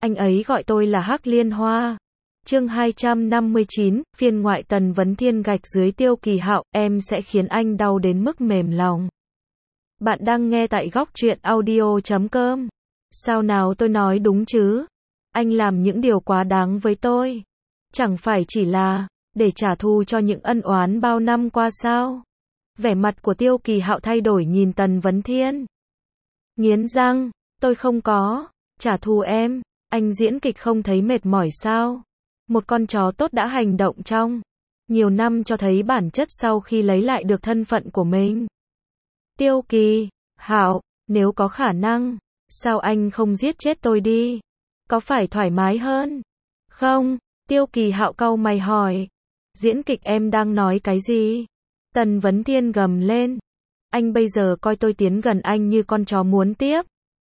Anh ấy gọi tôi là Hắc Liên Hoa. Chương 259, phiên ngoại. Tần Vấn Thiên gạch dưới Tiêu Kỳ Hạo, em sẽ khiến anh đau đến mức mềm lòng. Bạn đang nghe tại góc truyện audio.com. Sao nào, tôi nói đúng chứ? Anh làm những điều quá đáng với tôi. Chẳng phải chỉ là để trả thù cho những ân oán bao năm qua sao? Vẻ mặt của Tiêu Kỳ Hạo thay đổi, nhìn Tần Vấn Thiên. Nghiến răng, tôi không có trả thù em. Anh diễn kịch không thấy mệt mỏi sao? Một con chó tốt đã hành động trong nhiều năm cho thấy bản chất sau khi lấy lại được thân phận của mình. Tiêu Kỳ Hạo, nếu có khả năng, sao anh không giết chết tôi đi? Có phải thoải mái hơn không? Tiêu Kỳ Hạo cau mày hỏi. Diễn kịch, em đang nói cái gì? Tần Vấn Thiên gầm lên. Anh bây giờ coi tôi tiến gần anh như con chó muốn tiếp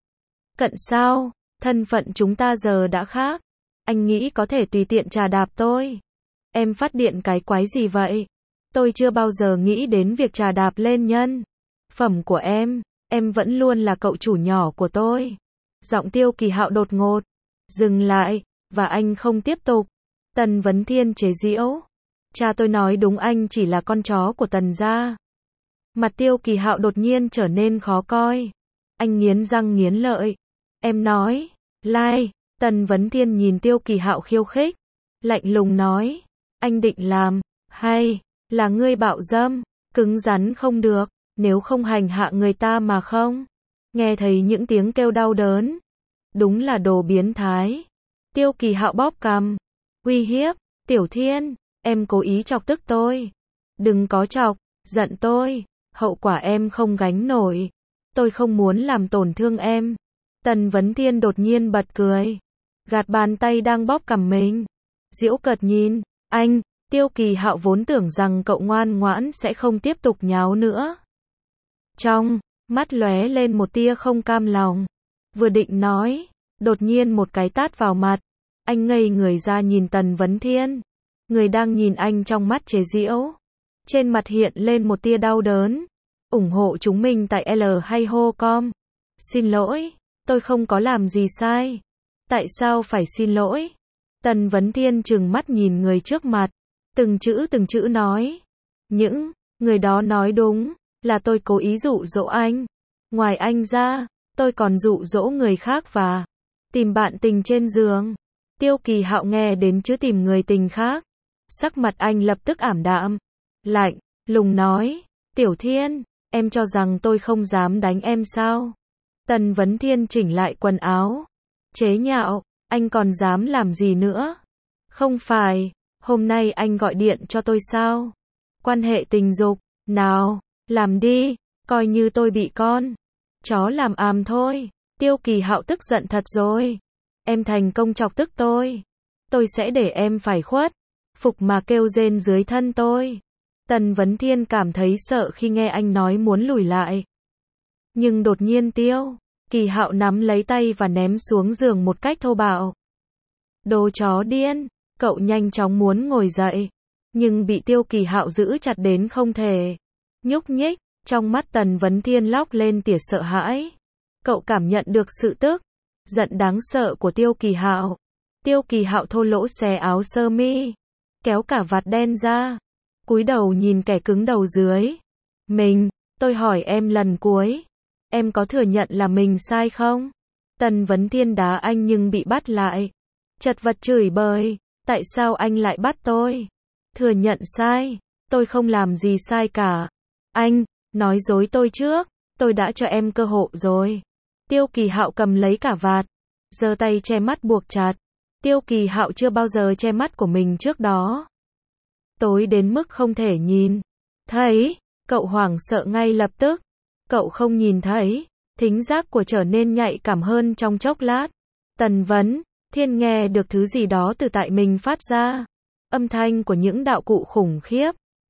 cận sao? Thân phận chúng ta giờ đã khác. Anh nghĩ có thể tùy tiện chà đạp tôi. Em phát điện cái quái gì vậy? Tôi chưa bao giờ nghĩ đến việc chà đạp lên nhân phẩm của em vẫn luôn là cậu chủ nhỏ của tôi. Giọng Tiêu Kỳ Hạo đột ngột dừng lại, và anh không tiếp tục. Tần Vấn Thiên chế giễu. Cha tôi nói đúng, anh chỉ là con chó của Tần gia. Mặt Tiêu Kỳ Hạo đột nhiên trở nên khó coi. Anh nghiến răng nghiến lợi. Em nói, lai. Tần Vấn Thiên nhìn Tiêu Kỳ Hạo khiêu khích, lạnh lùng nói. Anh định làm, hay là ngươi bạo dâm, cứng rắn không được, nếu không hành hạ người ta mà không nghe thấy những tiếng kêu đau đớn. Đúng là đồ biến thái. Tiêu Kỳ Hạo bóp cằm, uy hiếp. Tiểu Thiên, em cố ý chọc tức tôi. Đừng có chọc giận tôi, hậu quả em không gánh nổi. Tôi không muốn làm tổn thương em. Tần Vấn Thiên đột nhiên bật cười, gạt bàn tay đang bóp cằm mình, giễu cợt nhìn anh. Tiêu Kỳ Hạo vốn tưởng rằng cậu ngoan ngoãn sẽ không tiếp tục nháo nữa. Trong mắt lóe lên một tia không cam lòng. Vừa định nói, đột nhiên một cái tát vào mặt. Anh ngây người ra nhìn Tần Vấn Thiên, người đang nhìn anh trong mắt chế giễu. Trên mặt hiện lên một tia đau đớn. Ủng hộ chúng mình tại L hay hô com. Xin lỗi, tôi không có làm gì sai. Tại sao phải xin lỗi? Tần Vấn Thiên trừng mắt nhìn người trước mặt, từng chữ nói. Những người đó nói đúng, là tôi cố ý dụ dỗ anh. Ngoài anh ra, tôi còn dụ dỗ người khác và tìm bạn tình trên giường. Tiêu Kỳ Hạo nghe đến chữ tìm người tình khác, sắc mặt anh lập tức ảm đạm, lạnh lùng nói. Tiểu Thiên, em cho rằng tôi không dám đánh em sao? Tần Vấn Thiên chỉnh lại quần áo, chế nhạo. Anh còn dám làm gì nữa? Không phải hôm nay anh gọi điện cho tôi sao? Quan hệ tình dục, nào, làm đi, coi như tôi bị con chó làm àm thôi. Tiêu Kỳ Hạo tức giận thật rồi. Em thành công chọc tức tôi sẽ để em phải khuất phục mà kêu rên dưới thân tôi. Tần Vấn Thiên cảm thấy sợ khi nghe anh nói muốn lùi lại. Nhưng đột nhiên Tiêu Kỳ Hạo nắm lấy tay và ném xuống giường một cách thô bạo. Đồ chó điên. Cậu nhanh chóng muốn ngồi dậy, nhưng bị Tiêu Kỳ Hạo giữ chặt đến không thể nhúc nhích. Trong mắt Tần Vấn Thiên lóe lên tia sợ hãi. Cậu cảm nhận được sự tức giận đáng sợ của Tiêu Kỳ Hạo. Tiêu Kỳ Hạo thô lỗ xé áo sơ mi, kéo cả vạt đen ra, cúi đầu nhìn kẻ cứng đầu dưới mình. Tôi hỏi em lần cuối, em có thừa nhận là mình sai không? Tần Vấn Thiên đá anh nhưng bị bắt lại, chật vật chửi bới. Tại sao anh lại bắt tôi thừa nhận sai? Tôi không làm gì sai cả. Anh nói dối tôi trước, tôi đã cho em cơ hội rồi. Tiêu Kỳ Hạo cầm lấy cả vạt, giơ tay che mắt buộc chặt. Tiêu Kỳ Hạo chưa bao giờ che mắt của mình trước đó, tối đến mức không thể nhìn thấy. Cậu hoảng sợ ngay lập tức. Cậu không nhìn thấy, thính giác của trở nên nhạy cảm hơn trong chốc lát. Tần Vấn Thiên nghe được thứ gì đó từ tại mình phát ra, âm thanh của những đạo cụ khủng khiếp.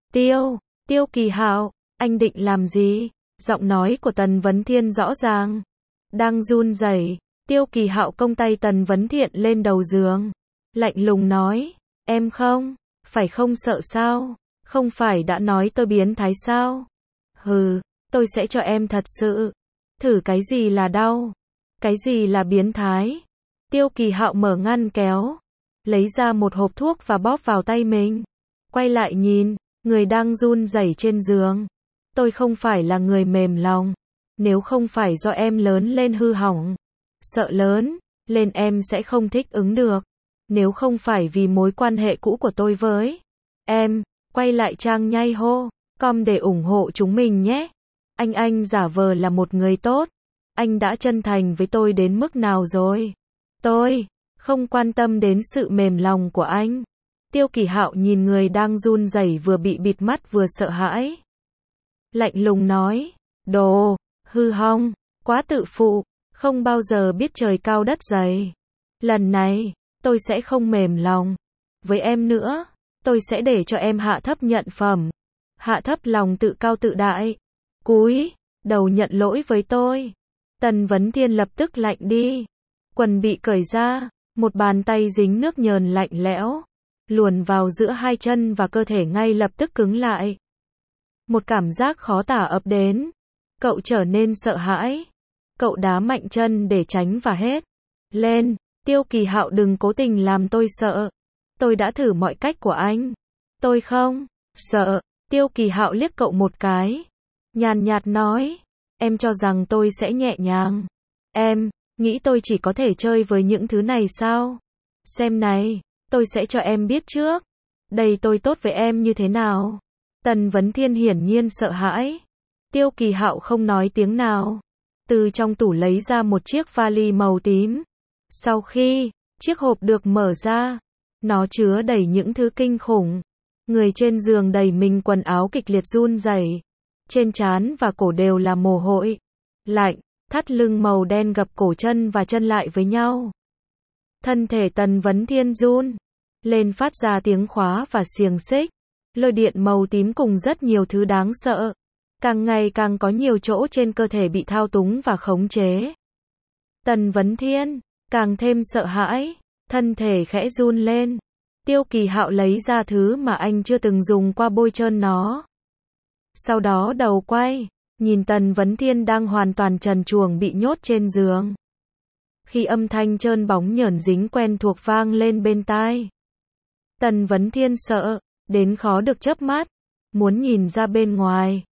Tiêu Kỳ Hạo, anh định làm gì? Giọng nói của Tần Vấn Thiên rõ ràng đang run rẩy. Tiêu Kỳ Hạo cong tay Tần Vấn Thiên lên đầu giường, lạnh lùng nói. Em không sợ sao? Không phải đã nói tôi biến thái sao? Hừ, tôi sẽ cho em thật sự thử cái gì là đau, cái gì là biến thái. Tiêu Kỳ Hạo mở ngăn kéo, lấy ra một hộp thuốc và bóp vào tay mình. Quay lại nhìn, người đang run rẩy trên giường. Tôi không phải là người mềm lòng. Nếu không phải do em lớn lên hư hỏng, sợ lớn lên em sẽ không thích ứng được. Nếu không phải vì mối quan hệ cũ của tôi với em, quay lại Trang Nhai hô, com để ủng hộ chúng mình nhé. Anh giả vờ là một người tốt. Anh đã chân thành với tôi đến mức nào rồi? Tôi không quan tâm đến sự mềm lòng của anh. Tiêu Kỳ Hạo nhìn người đang run rẩy vừa bị bịt mắt vừa sợ hãi. Lạnh lùng nói, đồ hư hỏng, quá tự phụ, không bao giờ biết trời cao đất dày. Lần này, tôi sẽ không mềm lòng với em nữa. Tôi sẽ để cho em hạ thấp nhận phẩm, hạ thấp lòng tự cao tự đại, cúi đầu nhận lỗi với tôi. Tần Vấn Thiên lập tức lạnh đi. Quần bị cởi ra, một bàn tay dính nước nhờn lạnh lẽo luồn vào giữa hai chân và cơ thể ngay lập tức cứng lại. Một cảm giác khó tả ập đến. Cậu trở nên sợ hãi. Cậu đá mạnh chân để tránh và hét lên, Tiêu Kỳ Hạo đừng cố tình làm tôi sợ. Tôi đã thử mọi cách của anh. Tôi không sợ. Tiêu Kỳ Hạo liếc cậu một cái, nhàn nhạt nói, em cho rằng tôi sẽ nhẹ nhàng. Em nghĩ tôi chỉ có thể chơi với những thứ này sao? Xem này, tôi sẽ cho em biết trước. Đây tôi tốt với em như thế nào? Tần Vấn Thiên hiển nhiên sợ hãi. Tiêu Kỳ Hạo không nói tiếng nào. Từ trong tủ lấy ra một chiếc vali màu tím. Sau khi chiếc hộp được mở ra, nó chứa đầy những thứ kinh khủng. Người trên giường đầy mình quần áo kịch liệt run rẩy. Trên trán và cổ đều là mồ hôi lạnh, thắt lưng màu đen gập cổ chân và chân lại với nhau. Thân thể Tần Vấn Thiên run lên phát ra tiếng khóa và xiềng xích. Lôi điện màu tím cùng rất nhiều thứ đáng sợ. Càng ngày càng có nhiều chỗ trên cơ thể bị thao túng và khống chế. Tần Vấn Thiên càng thêm sợ hãi, thân thể khẽ run lên. Tiêu Kỳ Hạo lấy ra thứ mà anh chưa từng dùng qua bôi trơn nó. Sau đó đầu quay, nhìn Tần Vấn Thiên đang hoàn toàn trần truồng bị nhốt trên giường. Khi âm thanh trơn bóng nhởn dính quen thuộc vang lên bên tai, Tần Vấn Thiên sợ đến khó được chớp mắt, muốn nhìn ra bên ngoài.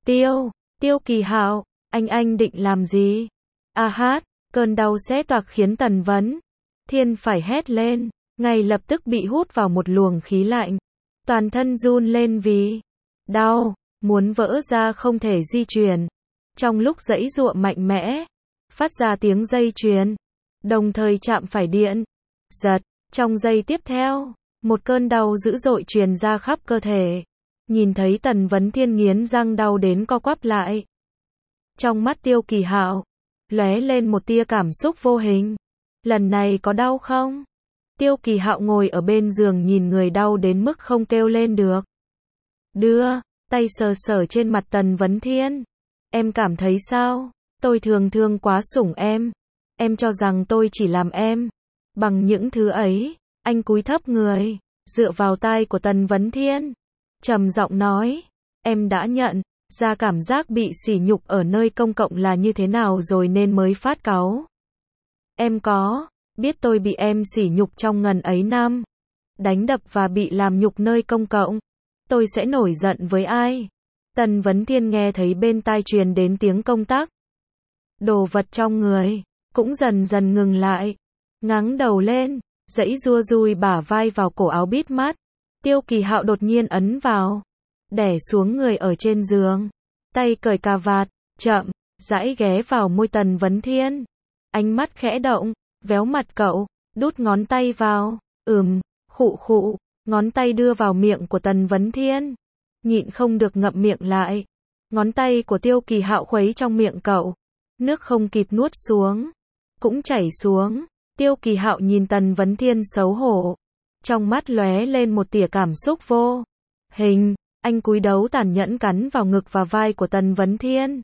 Tiêu Kỳ Hạo, anh định làm gì? A hát, cơn đau xé toạc khiến Tần Vấn Thiên phải hét lên, ngay lập tức bị hút vào một luồng khí lạnh. Toàn thân run lên vì đau, muốn vỡ ra không thể di chuyển. Trong lúc giãy giụa mạnh mẽ, phát ra tiếng dây chuyền, đồng thời chạm phải điện. Giật, trong giây tiếp theo, một cơn đau dữ dội truyền ra khắp cơ thể. Nhìn thấy Tần Vấn Thiên nghiến răng đau đến co quắp lại. Trong mắt Tiêu Kỳ Hạo lóe lên một tia cảm xúc vô hình. Lần này có đau không? Tiêu Kỳ Hạo ngồi ở bên giường nhìn người đau đến mức không kêu lên được. Đưa tay sờ sờ trên mặt Tần Vấn Thiên. Em cảm thấy sao? Tôi thường quá sủng em. Em cho rằng tôi chỉ làm em bằng những thứ ấy. Anh cúi thấp người, dựa vào tai của Tần Vấn Thiên, trầm giọng nói, em đã nhận ra cảm giác bị sỉ nhục ở nơi công cộng là như thế nào rồi nên mới phát cáu. Em có biết tôi bị em sỉ nhục trong ngần ấy năm, đánh đập và bị làm nhục nơi công cộng, tôi sẽ nổi giận với ai? Tần Vấn Thiên nghe thấy bên tai truyền đến tiếng công tắc. Đồ vật trong người cũng dần dần ngừng lại, ngáng đầu lên, giãy giụa dùi bả vai vào cổ áo bít mắt. Tiêu Kỳ Hạo đột nhiên ấn vào, đè xuống người ở trên giường, tay cởi cà vạt, chậm rãi ghé vào môi Tần Vấn Thiên. Ánh mắt khẽ động, véo mặt cậu, đút ngón tay vào, khụ, ngón tay đưa vào miệng của Tần Vấn Thiên, nhịn không được ngậm miệng lại. Ngón tay của Tiêu Kỳ Hạo khuấy trong miệng cậu, nước không kịp nuốt xuống, cũng chảy xuống. Tiêu Kỳ Hạo nhìn Tần Vấn Thiên xấu hổ, trong mắt lóe lên một tia cảm xúc vô hình, anh cúi đầu tàn nhẫn cắn vào ngực và vai của Tần Vấn Thiên.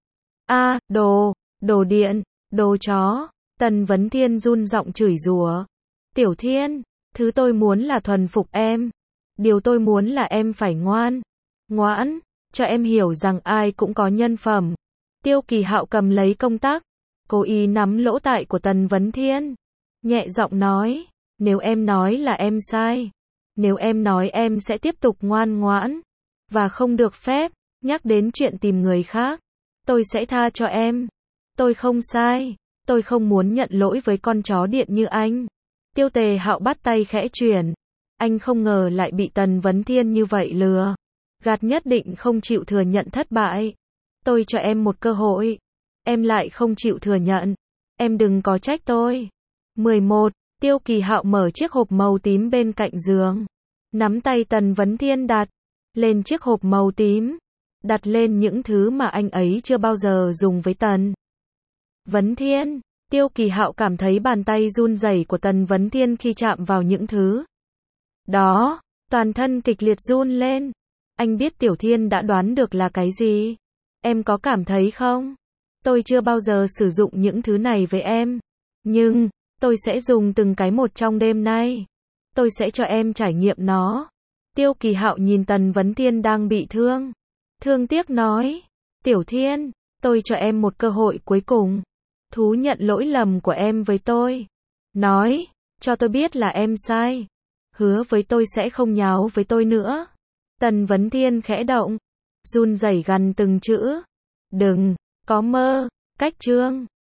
A, đồ điện, đồ chó. Tần Vấn Thiên run giọng chửi rủa. Tiểu Thiên, thứ tôi muốn là thuần phục em. Điều tôi muốn là em phải ngoãn, cho em hiểu rằng ai cũng có nhân phẩm. Tiêu Kỳ Hạo cầm lấy công tắc, cố ý nắm lỗ tai của Tần Vấn Thiên. nhẹ giọng nói, nếu em nói là em sai, nếu em nói em sẽ tiếp tục ngoan ngoãn, và không được phép nhắc đến chuyện tìm người khác, tôi sẽ tha cho em. Tôi không sai, tôi không muốn nhận lỗi với con chó điện như anh. Tiêu Tề Hạo bắt tay khẽ chuyển. Anh không ngờ lại bị Tần Vấn Thiên như vậy lừa. Gạt nhất định không chịu thừa nhận thất bại. Tôi cho em một cơ hội. Em lại không chịu thừa nhận. Em đừng có trách tôi. 11. Tiêu Kỳ Hạo mở chiếc hộp màu tím bên cạnh giường. Nắm tay Tần Vấn Thiên đặt lên chiếc hộp màu tím. Đặt lên những thứ mà anh ấy chưa bao giờ dùng với Tần Vấn Thiên. Tiêu Kỳ Hạo cảm thấy bàn tay run rẩy của Tần Vấn Thiên khi chạm vào những thứ đó, toàn thân kịch liệt run lên. Anh biết Tiểu Thiên đã đoán được là cái gì. Em có cảm thấy không? Tôi chưa bao giờ sử dụng những thứ này với em. Nhưng, tôi sẽ dùng từng cái một trong đêm nay. Tôi sẽ cho em trải nghiệm nó. Tiêu Kỳ Hạo nhìn Tần Vấn Thiên đang bị thương. Thương tiếc nói. Tiểu Thiên, tôi cho em một cơ hội cuối cùng. Thú nhận lỗi lầm của em với tôi. Nói, cho tôi biết là em sai. Hứa với tôi sẽ không nháo với tôi nữa. Tần Vấn Thiên khẽ động. Run rẩy gằn từng chữ. Đừng, có mơ, cách chương.